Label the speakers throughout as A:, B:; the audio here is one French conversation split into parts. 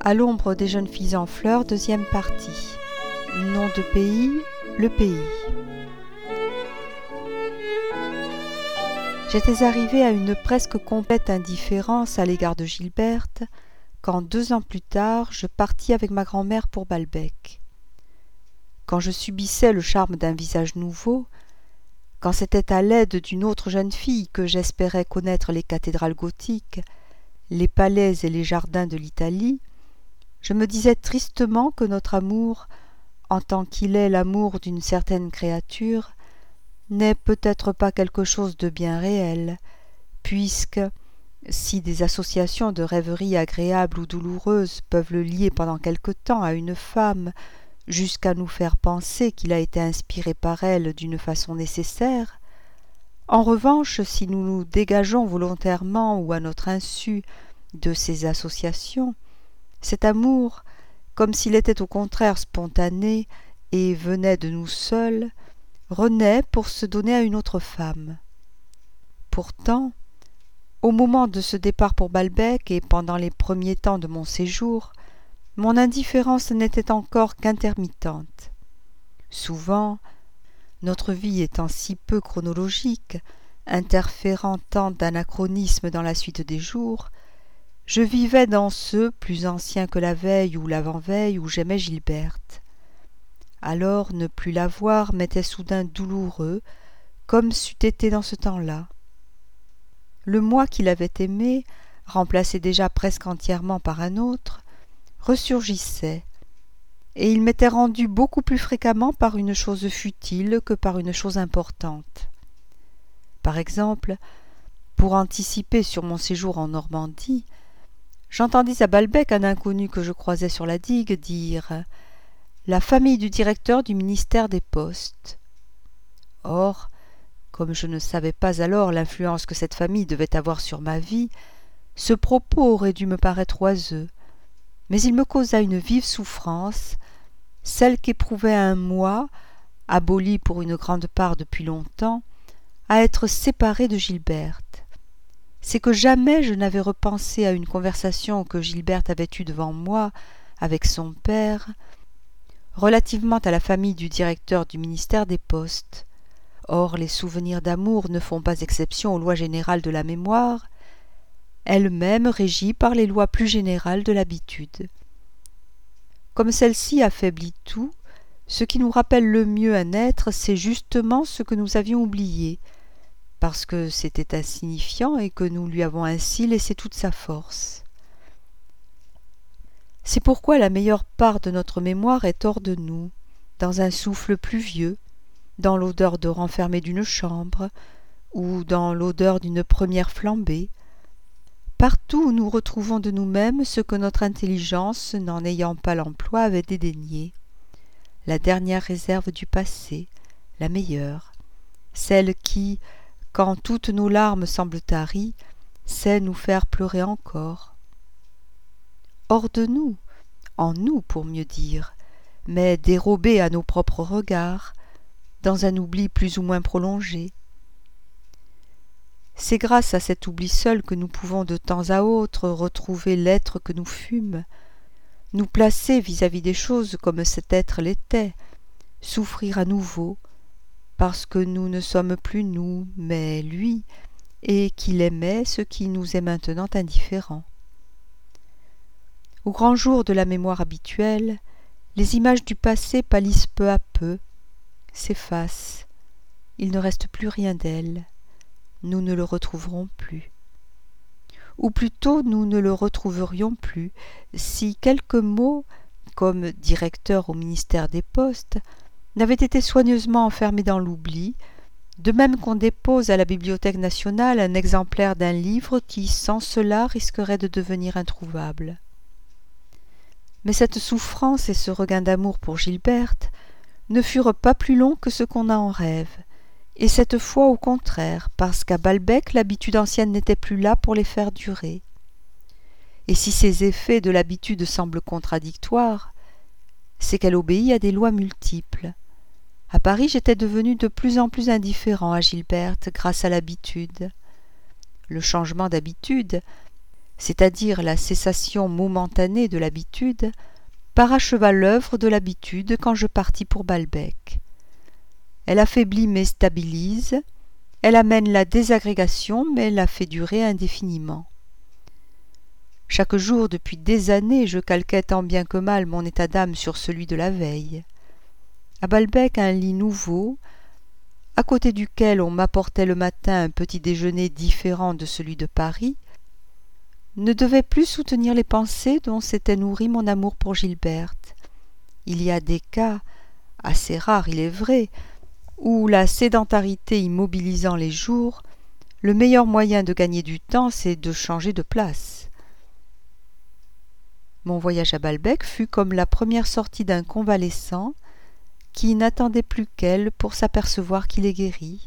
A: À l'ombre des jeunes filles en fleurs, deuxième partie. Nom de pays, le pays. J'étais arrivée à une presque complète indifférence à l'égard de Gilberte, quand 2 ans plus tard, je partis avec ma grand-mère pour Balbec. Quand je subissais le charme d'un visage nouveau, quand c'était à l'aide d'une autre jeune fille que j'espérais connaître les cathédrales gothiques, les palais et les jardins de l'Italie, je me disais tristement que notre amour, en tant qu'il est l'amour d'une certaine créature, n'est peut-être pas quelque chose de bien réel, puisque, si des associations de rêveries agréables ou douloureuses peuvent le lier pendant quelque temps à une femme, jusqu'à nous faire penser qu'il a été inspiré par elle d'une façon nécessaire, en revanche, si nous nous dégageons volontairement ou à notre insu de ces associations, cet amour, comme s'il était au contraire spontané et venait de nous seuls, renaît pour se donner à une autre femme. Pourtant, au moment de ce départ pour Balbec et pendant les premiers temps de mon séjour, mon indifférence n'était encore qu'intermittente. Souvent, notre vie étant si peu chronologique, interférant tant d'anachronismes dans la suite des jours, je vivais dans ceux plus anciens que la veille ou l'avant-veille où j'aimais Gilberte. Alors ne plus la voir m'était soudain douloureux, comme c'eût été dans ce temps-là. Le moi qui l'avait aimée, remplacé déjà presque entièrement par un autre, ressurgissait, et il m'était rendu beaucoup plus fréquemment par une chose futile que par une chose importante. Par exemple, pour anticiper sur mon séjour en Normandie, j'entendis à Balbec un inconnu que je croisais sur la digue dire « La famille du directeur du ministère des Postes ». Or, comme je ne savais pas alors l'influence que cette famille devait avoir sur ma vie, ce propos aurait dû me paraître oiseux, mais il me causa une vive souffrance, celle qu'éprouvait un moi, aboli pour une grande part depuis longtemps, à être séparé de Gilberte. C'est que jamais je n'avais repensé à une conversation que Gilberte avait eue devant moi avec son père, relativement à la famille du directeur du ministère des Postes. Or, les souvenirs d'amour ne font pas exception aux lois générales de la mémoire, elle-même régie par les lois plus générales de l'habitude. Comme celle-ci affaiblit tout, ce qui nous rappelle le mieux un être, c'est justement ce que nous avions oublié, parce que c'était insignifiant et que nous lui avons ainsi laissé toute sa force. C'est pourquoi la meilleure part de notre mémoire est hors de nous, dans un souffle pluvieux, dans l'odeur de renfermée d'une chambre, ou dans l'odeur d'une première flambée, partout où nous retrouvons de nous-mêmes ce que notre intelligence, n'en ayant pas l'emploi, avait dédaigné. La dernière réserve du passé, la meilleure, celle qui, quand toutes nos larmes semblent taries, sait nous faire pleurer encore. Hors de nous, en nous pour mieux dire, mais dérobée à nos propres regards, dans un oubli plus ou moins prolongé. C'est grâce à cet oubli seul que nous pouvons de temps à autre retrouver l'être que nous fûmes, nous placer vis-à-vis des choses comme cet être l'était, souffrir à nouveau, parce que nous ne sommes plus nous, mais lui, et qu'il aimait ce qui nous est maintenant indifférent. Au grand jour de la mémoire habituelle, les images du passé pâlissent peu à peu, s'effacent, il ne reste plus rien d'elle, nous ne le retrouverons plus. Ou plutôt nous ne le retrouverions plus si quelques mots, comme directeur au ministère des Postes, n'avaient été soigneusement enfermés dans l'oubli, de même qu'on dépose à la Bibliothèque nationale un exemplaire d'un livre qui, sans cela, risquerait de devenir introuvable. Mais cette souffrance et ce regain d'amour pour Gilberte ne furent pas plus longs que ce qu'on a en rêve, et cette fois au contraire, parce qu'à Balbec l'habitude ancienne n'était plus là pour les faire durer. Et si ces effets de l'habitude semblent contradictoires, c'est qu'elle obéit à des lois multiples. À Paris, j'étais devenu de plus en plus indifférent à Gilberte grâce à l'habitude. Le changement d'habitude, c'est-à-dire la cessation momentanée de l'habitude, paracheva l'œuvre de l'habitude quand je partis pour Balbec. Elle affaiblit mais stabilise, elle amène la désagrégation mais la fait durer indéfiniment. Chaque jour depuis des années je calquais tant bien que mal mon état d'âme sur celui de la veille. À Balbec un lit nouveau, à côté duquel on m'apportait le matin un petit déjeuner différent de celui de Paris, ne devait plus soutenir les pensées dont s'était nourri mon amour pour Gilberte. Il y a des cas, assez rares il est vrai, où la sédentarité immobilisant les jours, le meilleur moyen de gagner du temps, c'est de changer de place. Mon voyage à Balbec fut comme la première sortie d'un convalescent qui n'attendait plus qu'elle pour s'apercevoir qu'il est guéri.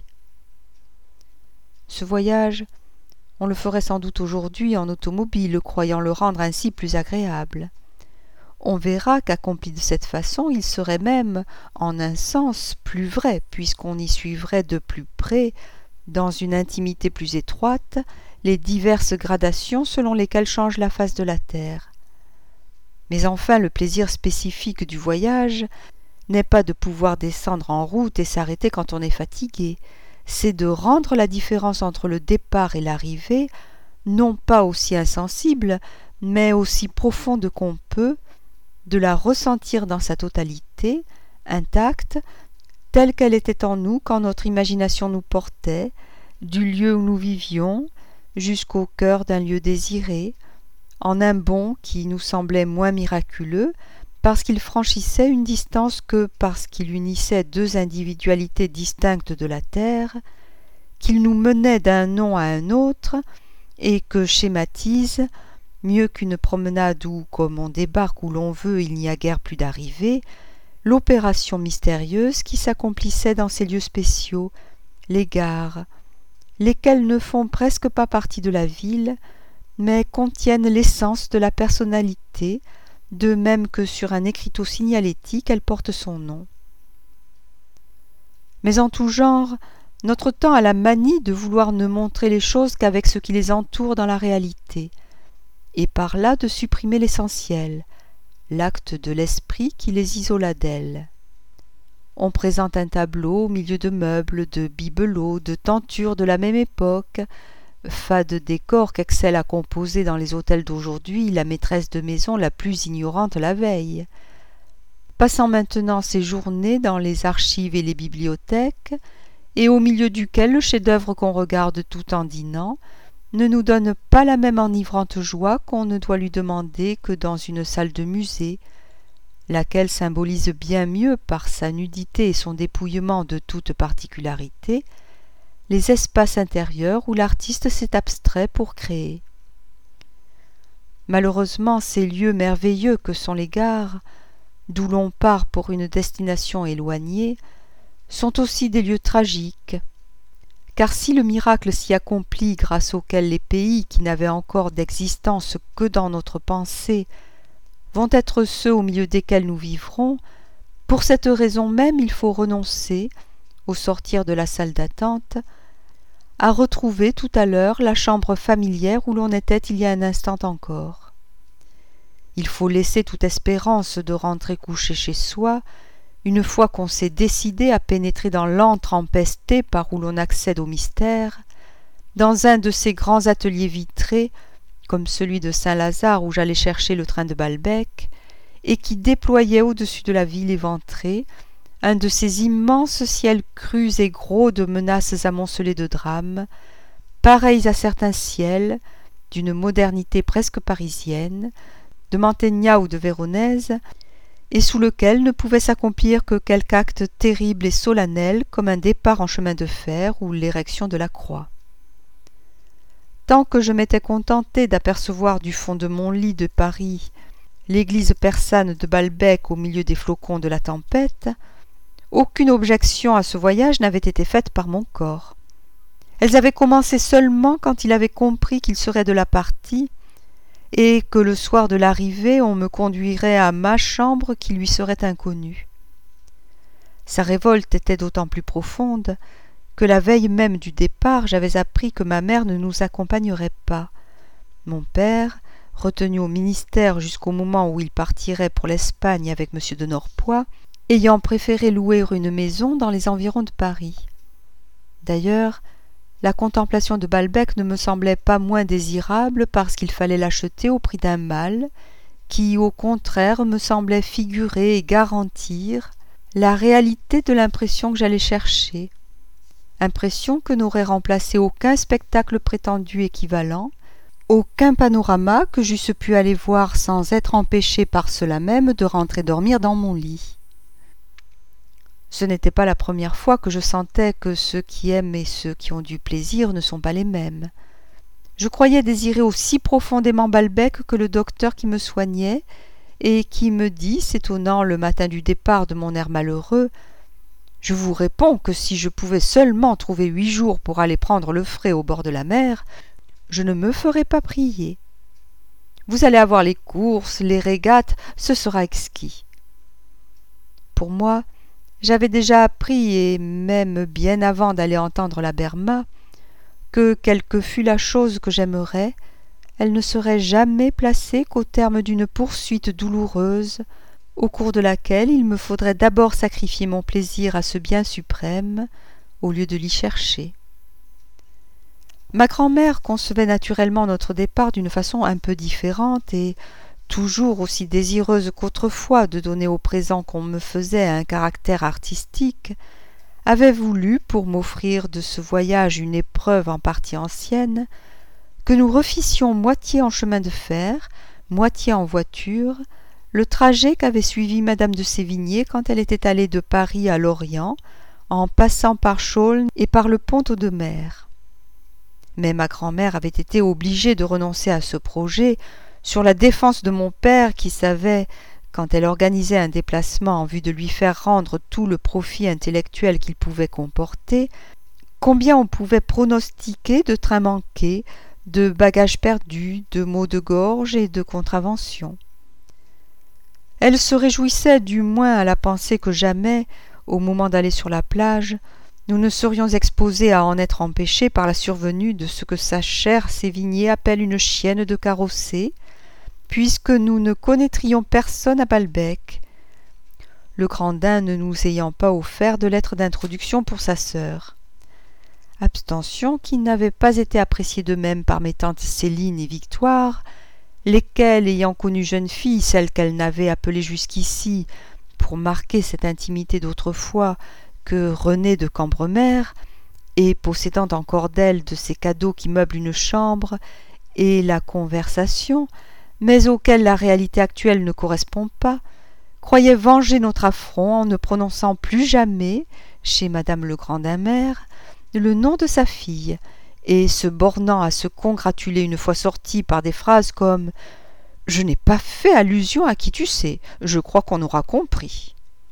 A: Ce voyage, on le ferait sans doute aujourd'hui en automobile, croyant le rendre ainsi plus agréable. On verra qu'accompli de cette façon, il serait même, en un sens, plus vrai, puisqu'on y suivrait de plus près, dans une intimité plus étroite, les diverses gradations selon lesquelles change la face de la terre. Mais enfin, le plaisir spécifique du voyage n'est pas de pouvoir descendre en route et s'arrêter quand on est fatigué, c'est de rendre la différence entre le départ et l'arrivée, non pas aussi insensible, mais aussi profonde qu'on peut, de la ressentir dans sa totalité, intacte, telle qu'elle était en nous quand notre imagination nous portait, du lieu où nous vivions, jusqu'au cœur d'un lieu désiré, en un bond qui nous semblait moins miraculeux, parce qu'il franchissait une distance que parce qu'il unissait deux individualités distinctes de la terre, qu'il nous menait d'un nom à un autre, et que schématise, mieux qu'une promenade où, comme on débarque où l'on veut, il n'y a guère plus d'arrivée, l'opération mystérieuse qui s'accomplissait dans ces lieux spéciaux, les gares, lesquelles ne font presque pas partie de la ville, mais contiennent l'essence de la personnalité, de même que sur un écriteau signalétique elle porte son nom. Mais en tout genre, notre temps a la manie de vouloir ne montrer les choses qu'avec ce qui les entoure dans la réalité, et par là de supprimer l'essentiel, l'acte de l'esprit qui les isola d'elles. On présente un tableau au milieu de meubles, de bibelots, de tentures de la même époque, fade décor qu'excelle à composer dans les hôtels d'aujourd'hui la maîtresse de maison la plus ignorante la veille. Passant maintenant ses journées dans les archives et les bibliothèques, et au milieu duquel le chef-d'œuvre qu'on regarde tout en dînant ne nous donne pas la même enivrante joie qu'on ne doit lui demander que dans une salle de musée, laquelle symbolise bien mieux par sa nudité et son dépouillement de toute particularité les espaces intérieurs où l'artiste s'est abstrait pour créer. Malheureusement, ces lieux merveilleux que sont les gares, d'où l'on part pour une destination éloignée, sont aussi des lieux tragiques, car si le miracle s'y accomplit grâce auquel les pays qui n'avaient encore d'existence que dans notre pensée vont être ceux au milieu desquels nous vivrons, pour cette raison même il faut renoncer, au sortir de la salle d'attente, à retrouver tout à l'heure la chambre familière où l'on était il y a un instant encore. Il faut laisser toute espérance de rentrer coucher chez soi, une fois qu'on s'est décidé à pénétrer dans l'antre empesté par où l'on accède au mystère, dans un de ces grands ateliers vitrés, comme celui de Saint-Lazare où j'allais chercher le train de Balbec, et qui déployait au-dessus de la ville éventrée un de ces immenses ciels crus et gros de menaces amoncelées de drames, pareils à certains ciels, d'une modernité presque parisienne, de Mantegna ou de Véronèse, et sous lequel ne pouvait s'accomplir que quelque acte terrible et solennel comme un départ en chemin de fer ou l'érection de la croix. Tant que je m'étais contenté d'apercevoir du fond de mon lit de Paris l'église persane de Balbec au milieu des flocons de la tempête, aucune objection à ce voyage n'avait été faite par mon corps. Elles avaient commencé seulement quand il avait compris qu'il serait de la partie et que le soir de l'arrivée on me conduirait à ma chambre qui lui serait inconnue. Sa révolte était d'autant plus profonde que la veille même du départ j'avais appris que ma mère ne nous accompagnerait pas, Mon père, retenu au ministère jusqu'au moment où il partirait pour l'Espagne avec M. de Norpois, ayant préféré louer une maison dans les environs de Paris. D'ailleurs, la contemplation de Balbec ne me semblait pas moins désirable parce qu'il fallait l'acheter au prix d'un mal, qui, au contraire, me semblait figurer et garantir la réalité de l'impression que j'allais chercher, impression que n'aurait remplacé aucun spectacle prétendu équivalent, aucun panorama que j'eusse pu aller voir sans être empêché par cela même de rentrer dormir dans mon lit. Ce n'était pas la première fois que je sentais que ceux qui aiment et ceux qui ont du plaisir ne sont pas les mêmes. Je croyais désirer aussi profondément Balbec que le docteur qui me soignait, et qui me dit, s'étonnant le matin du départ de mon air malheureux, « Je vous réponds que si je pouvais seulement trouver 8 jours pour aller prendre le frais au bord de la mer, je ne me ferais pas prier. Vous allez avoir les courses, les régates, ce sera exquis. » Pour moi, j'avais déjà appris, et même bien avant d'aller entendre la Berma, que quelle que fût la chose que j'aimerais, elle ne serait jamais placée qu'au terme d'une poursuite douloureuse, au cours de laquelle il me faudrait d'abord sacrifier mon plaisir à ce bien suprême, au lieu de l'y chercher. Ma grand-mère concevait naturellement notre départ d'une façon un peu différente, et, toujours aussi désireuse qu'autrefois de donner au présent qu'on me faisait un caractère artistique, avait voulu, pour m'offrir de ce voyage une épreuve en partie ancienne, que nous refissions moitié en chemin de fer, moitié en voiture, le trajet qu'avait suivi madame de Sévigné quand elle était allée de Paris à Lorient, en passant par Chaulnes et par le Pont-Audemer. Mais ma grand-mère avait été obligée de renoncer à ce projet sur la défense de mon père qui savait, quand elle organisait un déplacement en vue de lui faire rendre tout le profit intellectuel qu'il pouvait comporter, combien on pouvait pronostiquer de trains manqués, de bagages perdus, de maux de gorge et de contraventions. Elle se réjouissait du moins à la pensée que jamais, au moment d'aller sur la plage, nous ne serions exposés à en être empêchés par la survenue de ce que sa chère Sévigné appelle une chienne de carrossée, puisque nous ne connaîtrions personne à Balbec, le Grandin ne nous ayant pas offert de lettre d'introduction pour sa sœur. Abstention qui n'avait pas été appréciée de même par mes tantes Céline et Victoire, lesquelles, ayant connu jeune fille, celle qu'elles n'avaient appelée jusqu'ici, pour marquer cette intimité d'autrefois, que Renée de Cambremer, et possédant encore d'elle de ces cadeaux qui meublent une chambre, et la conversation, mais auquel la réalité actuelle ne correspond pas, croyait venger notre affront en ne prononçant plus jamais, chez madame le Grandin-Mère, le nom de sa fille, et se bornant à se congratuler une fois sortie par des phrases comme « Je n'ai pas fait allusion à qui tu sais, je crois qu'on aura compris ».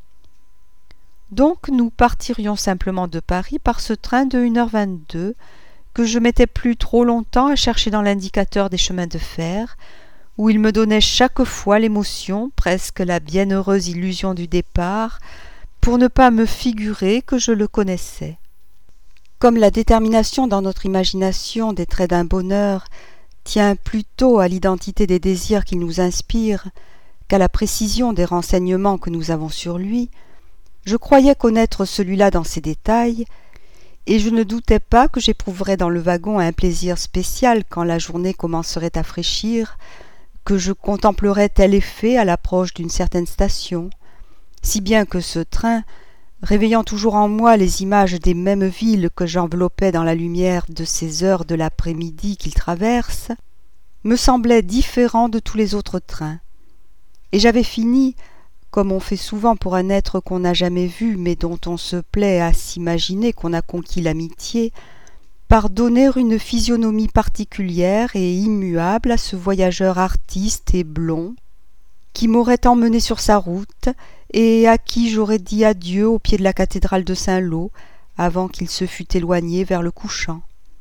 A: Donc nous partirions simplement de Paris par ce train de 1h22, que je mettais plus trop longtemps à chercher dans l'indicateur des chemins de fer, où il me donnait chaque fois l'émotion, presque la bienheureuse illusion du départ, pour ne pas me figurer que je le connaissais. Comme la détermination dans notre imagination des traits d'un bonheur tient plutôt à l'identité des désirs qu'il nous inspire qu'à la précision des renseignements que nous avons sur lui, je croyais connaître celui-là dans ses détails, et je ne doutais pas que j'éprouverais dans le wagon un plaisir spécial quand la journée commencerait à fraîchir, que je contemplerais tel effet à l'approche d'une certaine station, si bien que ce train, réveillant toujours en moi les images des mêmes villes que j'enveloppais dans la lumière de ces heures de l'après-midi qu'il traverse, me semblait différent de tous les autres trains. Et j'avais fini, comme on fait souvent pour un être qu'on n'a jamais vu mais dont on se plaît à s'imaginer qu'on a conquis l'amitié, par donner une physionomie particulière et immuable à ce voyageur artiste et blond, qui m'aurait emmené sur sa route et à qui j'aurais dit adieu au pied de la cathédrale de Saint-Lô avant qu'il se fût éloigné vers le couchant.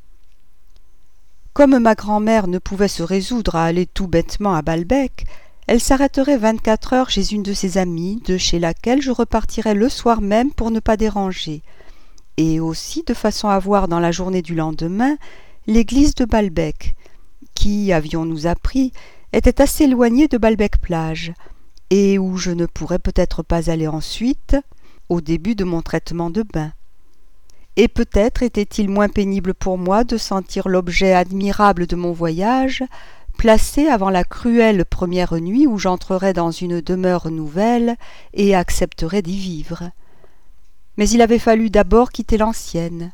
A: Comme ma grand-mère ne pouvait se résoudre à aller tout bêtement à Balbec, elle s'arrêterait 24 heures chez une de ses amies, de chez laquelle je repartirais le soir même pour ne pas déranger, et aussi de façon à voir dans la journée du lendemain l'église de Balbec, qui, avions-nous appris, était assez éloigné de Balbec-Plage, et où je ne pourrais peut-être pas aller ensuite, au début de mon traitement de bain. Et peut-être était-il moins pénible pour moi de sentir l'objet admirable de mon voyage placé avant la cruelle première nuit où j'entrerais dans une demeure nouvelle et accepterais d'y vivre. Mais il avait fallu d'abord quitter l'ancienne.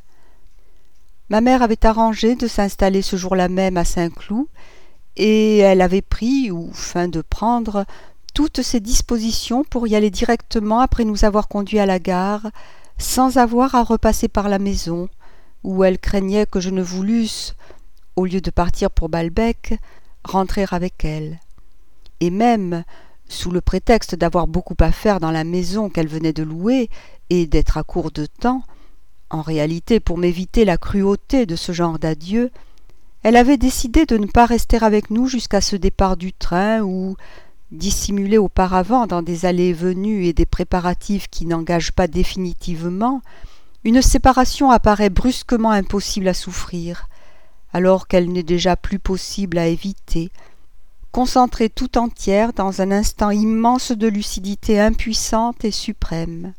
A: Ma mère avait arrangé de s'installer ce jour-là même à Saint-Cloud, et elle avait pris, ou feint de prendre, toutes ses dispositions pour y aller directement après nous avoir conduits à la gare, sans avoir à repasser par la maison, où elle craignait que je ne voulusse, au lieu de partir pour Balbec, rentrer avec elle. Et même, sous le prétexte d'avoir beaucoup à faire dans la maison qu'elle venait de louer et d'être à court de temps, en réalité pour m'éviter la cruauté de ce genre d'adieu, elle avait décidé de ne pas rester avec nous jusqu'à ce départ du train où, dissimulé auparavant dans des allées et venues et des préparatifs qui n'engagent pas définitivement, une séparation apparaît brusquement impossible à souffrir, alors qu'elle n'est déjà plus possible à éviter, concentrée tout entière dans un instant immense de lucidité impuissante et suprême.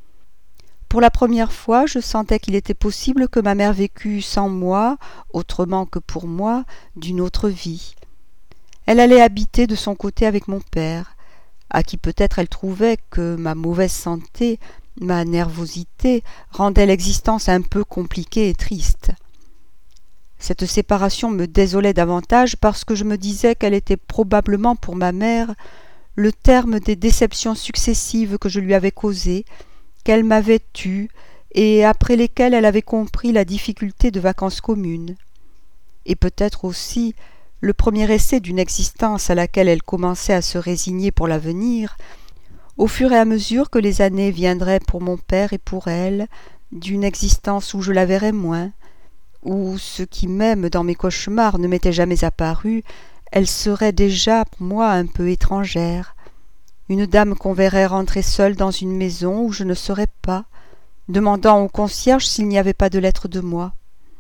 A: Pour la première fois, je sentais qu'il était possible que ma mère vécût sans moi, autrement que pour moi, d'une autre vie. Elle allait habiter de son côté avec mon père, à qui peut-être elle trouvait que ma mauvaise santé, ma nervosité, rendaient l'existence un peu compliquée et triste. Cette séparation me désolait davantage parce que je me disais qu'elle était probablement pour ma mère le terme des déceptions successives que je lui avais causées, qu'elle m'avait eues et après lesquelles elle avait compris la difficulté de vacances communes, et peut-être aussi le premier essai d'une existence à laquelle elle commençait à se résigner pour l'avenir, au fur et à mesure que les années viendraient pour mon père et pour elle, d'une existence où je la verrais moins, où ce qui même dans mes cauchemars ne m'était jamais apparu, elle serait déjà pour moi un peu étrangère, une dame qu'on verrait rentrer seule dans une maison où je ne serais pas, demandant au concierge s'il n'y avait pas de lettre de moi.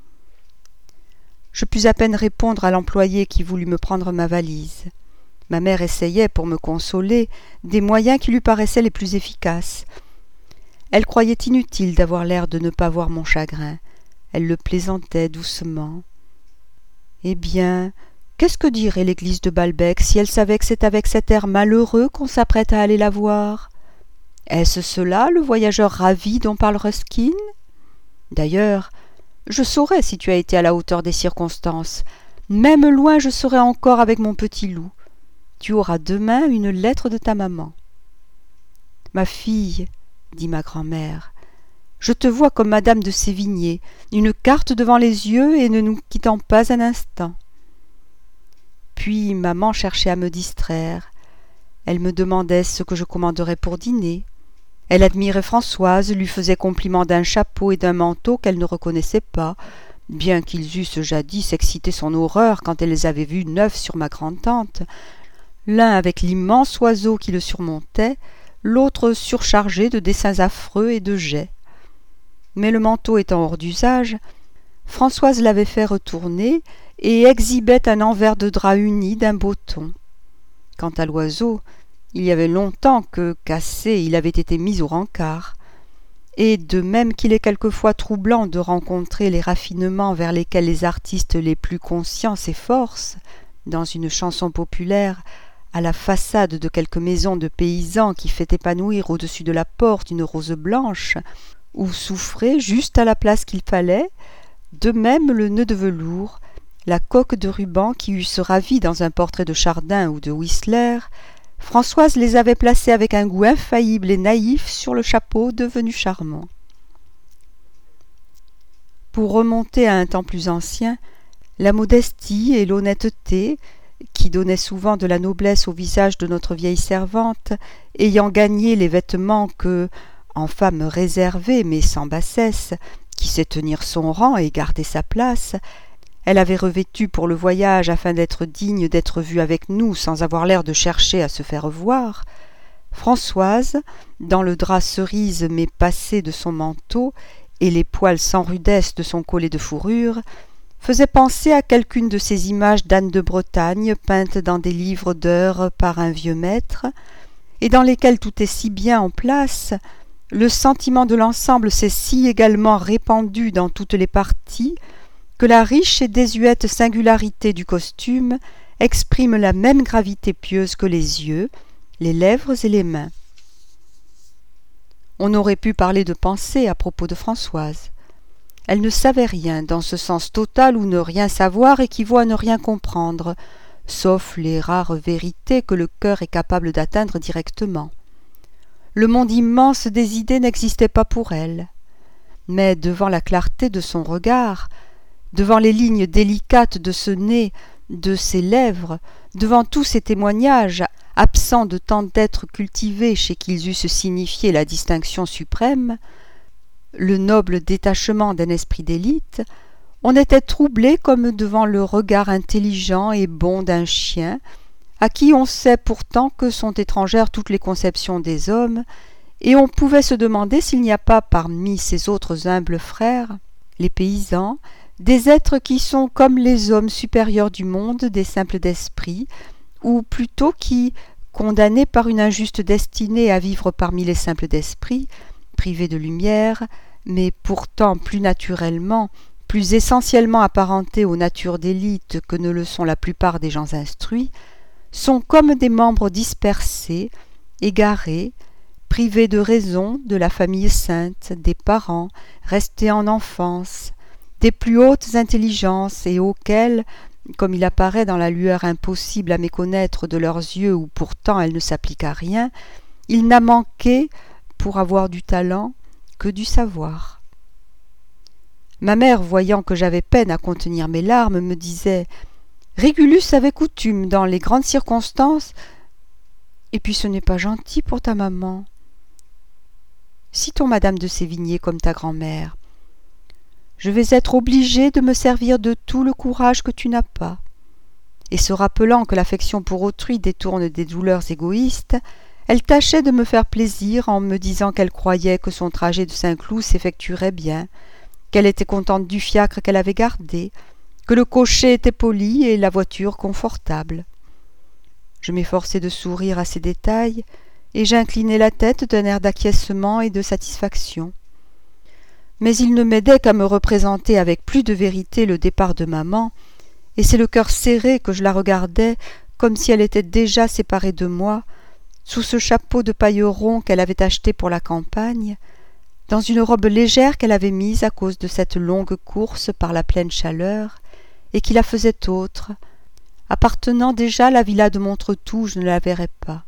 A: Je pus à peine répondre à l'employé qui voulut me prendre ma valise. Ma mère essayait, pour me consoler, des moyens qui lui paraissaient les plus efficaces. Elle croyait inutile d'avoir l'air de ne pas voir mon chagrin. Elle le plaisantait doucement. « Eh bien, qu'est-ce que dirait l'église de Balbec si elle savait que c'est avec cet air malheureux qu'on s'apprête à aller la voir? Est-ce cela, le voyageur ravi dont parle Ruskin? D'ailleurs, je saurais si tu as été à la hauteur des circonstances. Même loin, je serai encore avec mon petit loup. Tu auras demain une lettre de ta maman. »« Ma fille, dit ma grand-mère, je te vois comme madame de Sévigné, une carte devant les yeux et ne nous quittant pas un instant. » Puis maman cherchait à me distraire. Elle me demandait ce que je commanderais pour dîner. Elle admirait Françoise, lui faisait compliment d'un chapeau et d'un manteau qu'elle ne reconnaissait pas, bien qu'ils eussent jadis excité son horreur quand elle les avait vus neufs sur ma grande-tante, l'un avec l'immense oiseau qui le surmontait, l'autre surchargé de dessins affreux et de jais. Mais le manteau étant hors d'usage, Françoise l'avait fait retourner et exhibait un envers de drap uni d'un beau ton. Quant à l'oiseau, il y avait longtemps que, cassé, il avait été mis au rencard. Et de même qu'il est quelquefois troublant de rencontrer les raffinements vers lesquels les artistes les plus conscients s'efforcent, dans une chanson populaire, à la façade de quelque maison de paysans qui fait épanouir au-dessus de la porte une rose blanche, ou souffrer juste à la place qu'il fallait, de même le nœud de velours, la coque de ruban qui eussent ravi dans un portrait de Chardin ou de Whistler, Françoise les avait placés avec un goût infaillible et naïf sur le chapeau devenu charmant. Pour remonter à un temps plus ancien, la modestie et l'honnêteté, qui donnaient souvent de la noblesse au visage de notre vieille servante, ayant gagné les vêtements que, en femme réservée mais sans bassesse, qui sait tenir son rang et garder sa place, elle avait revêtu pour le voyage afin d'être digne d'être vue avec nous sans avoir l'air de chercher à se faire voir, Françoise, dans le drap cerise mais passé de son manteau et les poils sans rudesse de son collet de fourrure, faisait penser à quelqu'une de ces images d'Anne de Bretagne peintes dans des livres d'heures par un vieux maître, et dans lesquelles tout est si bien en place, le sentiment de l'ensemble s'est si également répandu dans toutes les parties, que la riche et désuète singularité du costume exprime la même gravité pieuse que les yeux, les lèvres et les mains. On aurait pu parler de pensée à propos de Françoise. Elle ne savait rien, dans ce sens total où ne rien savoir équivaut à ne rien comprendre, sauf les rares vérités que le cœur est capable d'atteindre directement. Le monde immense des idées n'existait pas pour elle. Mais devant la clarté de son regard, devant les lignes délicates de ce nez, de ses lèvres, devant tous ces témoignages, absents de tant d'êtres cultivés chez qui ils eussent signifié la distinction suprême, le noble détachement d'un esprit d'élite, on était troublé comme devant le regard intelligent et bon d'un chien, à qui on sait pourtant que sont étrangères toutes les conceptions des hommes, et on pouvait se demander s'il n'y a pas parmi ses autres humbles frères, les paysans, des êtres qui sont comme les hommes supérieurs du monde, des simples d'esprit, ou plutôt qui, condamnés par une injuste destinée à vivre parmi les simples d'esprit, privés de lumière, mais pourtant plus naturellement, plus essentiellement apparentés aux natures d'élite que ne le sont la plupart des gens instruits, sont comme des membres dispersés, égarés, privés de raison de la famille sainte, des parents, restés en enfance, des plus hautes intelligences et auxquelles, comme il apparaît dans la lueur impossible à méconnaître de leurs yeux où pourtant elle ne s'applique à rien, il n'a manqué, pour avoir du talent, que du savoir. Ma mère, voyant que j'avais peine à contenir mes larmes, me disait « Régulus avait coutume, dans les grandes circonstances, et puis ce n'est pas gentil pour ta maman. Citons madame de Sévigné comme ta grand-mère. Je vais être obligée de me servir de tout le courage que tu n'as pas. » Et se rappelant que l'affection pour autrui détourne des douleurs égoïstes, elle tâchait de me faire plaisir en me disant qu'elle croyait que son trajet de Saint-Cloud s'effectuerait bien, qu'elle était contente du fiacre qu'elle avait gardé, que le cocher était poli et la voiture confortable. Je m'efforçai de sourire à ces détails, et j'inclinai la tête d'un air d'acquiescement et de satisfaction. Mais il ne m'aidait qu'à me représenter avec plus de vérité le départ de maman, et c'est le cœur serré que je la regardais comme si elle était déjà séparée de moi, sous ce chapeau de pailleron qu'elle avait acheté pour la campagne, dans une robe légère qu'elle avait mise à cause de cette longue course par la pleine chaleur, et qui la faisait autre, appartenant déjà à la villa de Montretout où je ne la verrais pas.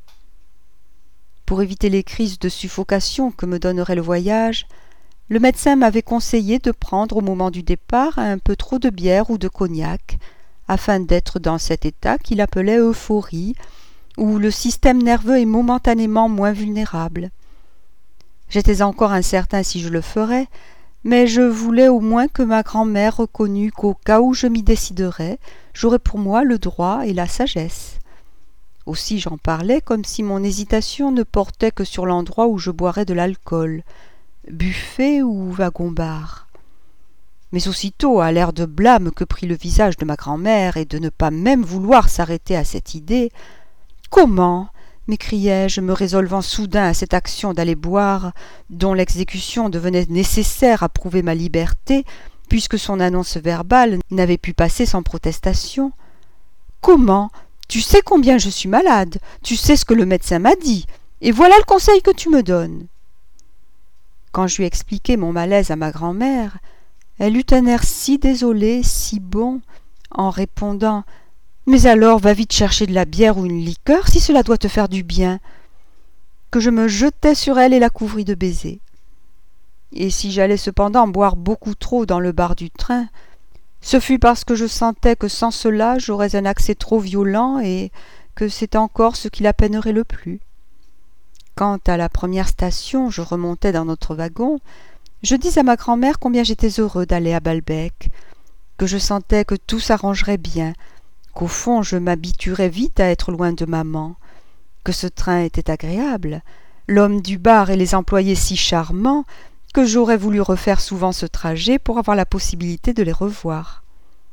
A: Pour éviter les crises de suffocation que me donnerait le voyage, le médecin m'avait conseillé de prendre au moment du départ un peu trop de bière ou de cognac, afin d'être dans cet état qu'il appelait euphorie, où le système nerveux est momentanément moins vulnérable. J'étais encore incertain si je le ferais, mais je voulais au moins que ma grand-mère reconnût qu'au cas où je m'y déciderais, j'aurais pour moi le droit et la sagesse. Aussi j'en parlais comme si mon hésitation ne portait que sur l'endroit où je boirais de l'alcool, buffet ou wagon-bar. Mais aussitôt, à l'air de blâme que prit le visage de ma grand-mère et de ne pas même vouloir s'arrêter à cette idée, « Comment ?» m'écriai-je, me résolvant soudain à cette action d'aller boire, dont l'exécution devenait nécessaire à prouver ma liberté, puisque son annonce verbale n'avait pu passer sans protestation. « Comment ? Tu sais combien je suis malade, tu sais ce que le médecin m'a dit, et voilà le conseil que tu me donnes. » Quand je lui expliquai mon malaise à ma grand-mère, elle eut un air si désolé, si bon, en répondant « Mais alors, va vite chercher de la bière ou une liqueur si cela doit te faire du bien », que je me jetai sur elle et la couvris de baisers. Et si j'allais cependant boire beaucoup trop dans le bar du train, ce fut parce que je sentais que sans cela j'aurais un accès trop violent et que c'est encore ce qui la peinerait le plus. Quand à la première station je remontais dans notre wagon, je dis à ma grand-mère combien j'étais heureux d'aller à Balbec, que je sentais que tout s'arrangerait bien, qu'au fond je m'habituerais vite à être loin de maman, que ce train était agréable, l'homme du bar et les employés si charmants, que j'aurais voulu refaire souvent ce trajet pour avoir la possibilité de les revoir.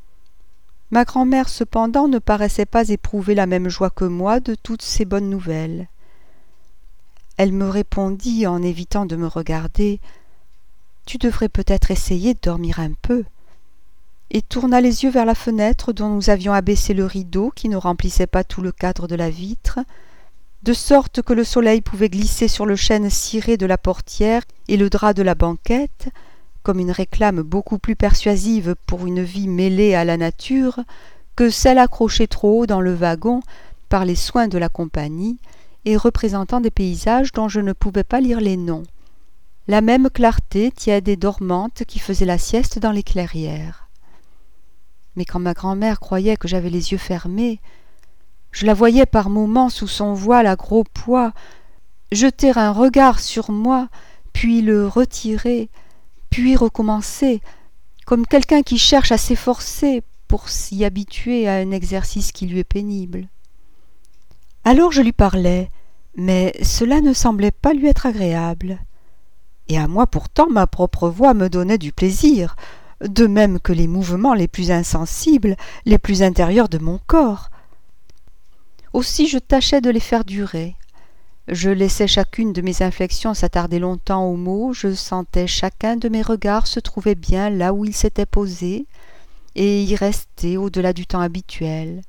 A: Ma grand-mère cependant ne paraissait pas éprouver la même joie que moi de toutes ces bonnes nouvelles. Elle me répondit en évitant de me regarder « Tu devrais peut-être essayer de dormir un peu » et tourna les yeux vers la fenêtre dont nous avions abaissé le rideau qui ne remplissait pas tout le cadre de la vitre, de sorte que le soleil pouvait glisser sur le chêne ciré de la portière et le drap de la banquette, comme une réclame beaucoup plus persuasive pour une vie mêlée à la nature que celle accrochée trop haut dans le wagon par les soins de la compagnie et représentant des paysages dont je ne pouvais pas lire les noms. La même clarté tiède et dormante qui faisait la sieste dans les clairières. Mais quand ma grand-mère croyait que j'avais les yeux fermés, je la voyais par moments sous son voile à gros pois jeter un regard sur moi, puis le retirer, puis recommencer, comme quelqu'un qui cherche à s'efforcer pour s'y habituer à un exercice qui lui est pénible. Alors je lui parlais, mais cela ne semblait pas lui être agréable. Et à moi pourtant ma propre voix me donnait du plaisir, de même que les mouvements les plus insensibles, les plus intérieurs de mon corps. Aussi je tâchais de les faire durer. Je laissais chacune de mes inflexions s'attarder longtemps aux mots, je sentais chacun de mes regards se trouver bien là où il s'était posé, et y rester au-delà du temps habituel.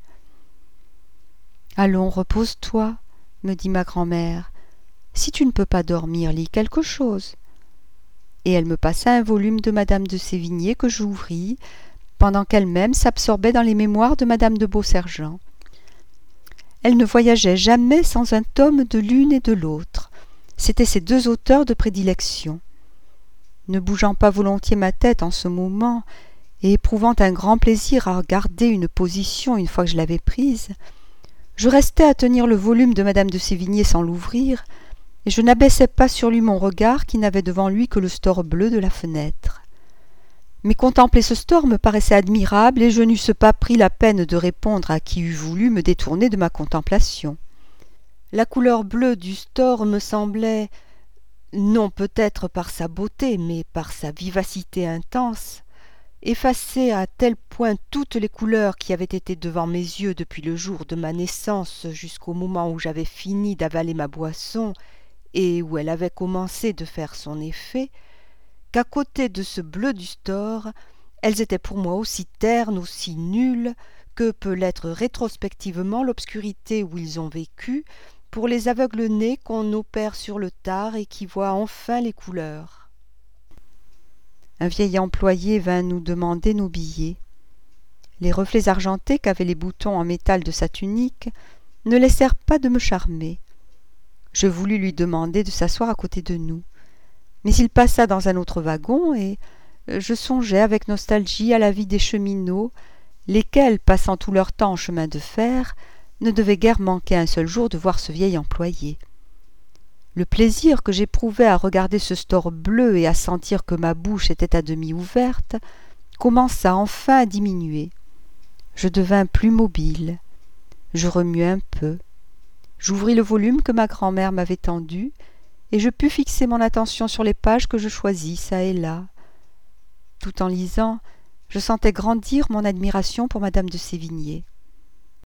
A: « Allons, repose-toi, » me dit ma grand-mère. « Si tu ne peux pas dormir, lis quelque chose. » Et elle me passa un volume de Madame de Sévigné que j'ouvris, pendant qu'elle-même s'absorbait dans les mémoires de Madame de Beausergent. Elle ne voyageait jamais sans un tome de l'une et de l'autre. C'étaient ses deux auteurs de prédilection. Ne bougeant pas volontiers ma tête en ce moment, et éprouvant un grand plaisir à garder une position une fois que je l'avais prise, je restais à tenir le volume de Madame de Sévigné sans l'ouvrir, et je n'abaissais pas sur lui mon regard qui n'avait devant lui que le store bleu de la fenêtre. Mais contempler ce store me paraissait admirable, et je n'eusse pas pris la peine de répondre à qui eût voulu me détourner de ma contemplation. La couleur bleue du store me semblait, non peut-être par sa beauté, mais par sa vivacité intense, effacer à tel point toutes les couleurs qui avaient été devant mes yeux depuis le jour de ma naissance jusqu'au moment où j'avais fini d'avaler ma boisson et où elle avait commencé de faire son effet, qu'à côté de ce bleu du store, elles étaient pour moi aussi ternes, aussi nulles, que peut l'être rétrospectivement l'obscurité où ils ont vécu, pour les aveugles-nez qu'on opère sur le tard et qui voient enfin les couleurs. Un vieil employé vint nous demander nos billets. Les reflets argentés qu'avaient les boutons en métal de sa tunique ne laissèrent pas de me charmer. Je voulus lui demander de s'asseoir à côté de nous. Mais il passa dans un autre wagon, et je songeais avec nostalgie à la vie des cheminots, lesquels, passant tout leur temps en chemin de fer, ne devaient guère manquer un seul jour de voir ce vieil employé. Le plaisir que j'éprouvais à regarder ce store bleu et à sentir que ma bouche était à demi ouverte commença enfin à diminuer. Je devins plus mobile. Je remuai un peu. J'ouvris le volume que ma grand-mère m'avait tendu, et je pus fixer mon attention sur les pages que je choisis çà et là. Tout en lisant, je sentais grandir mon admiration pour Madame de Sévigné.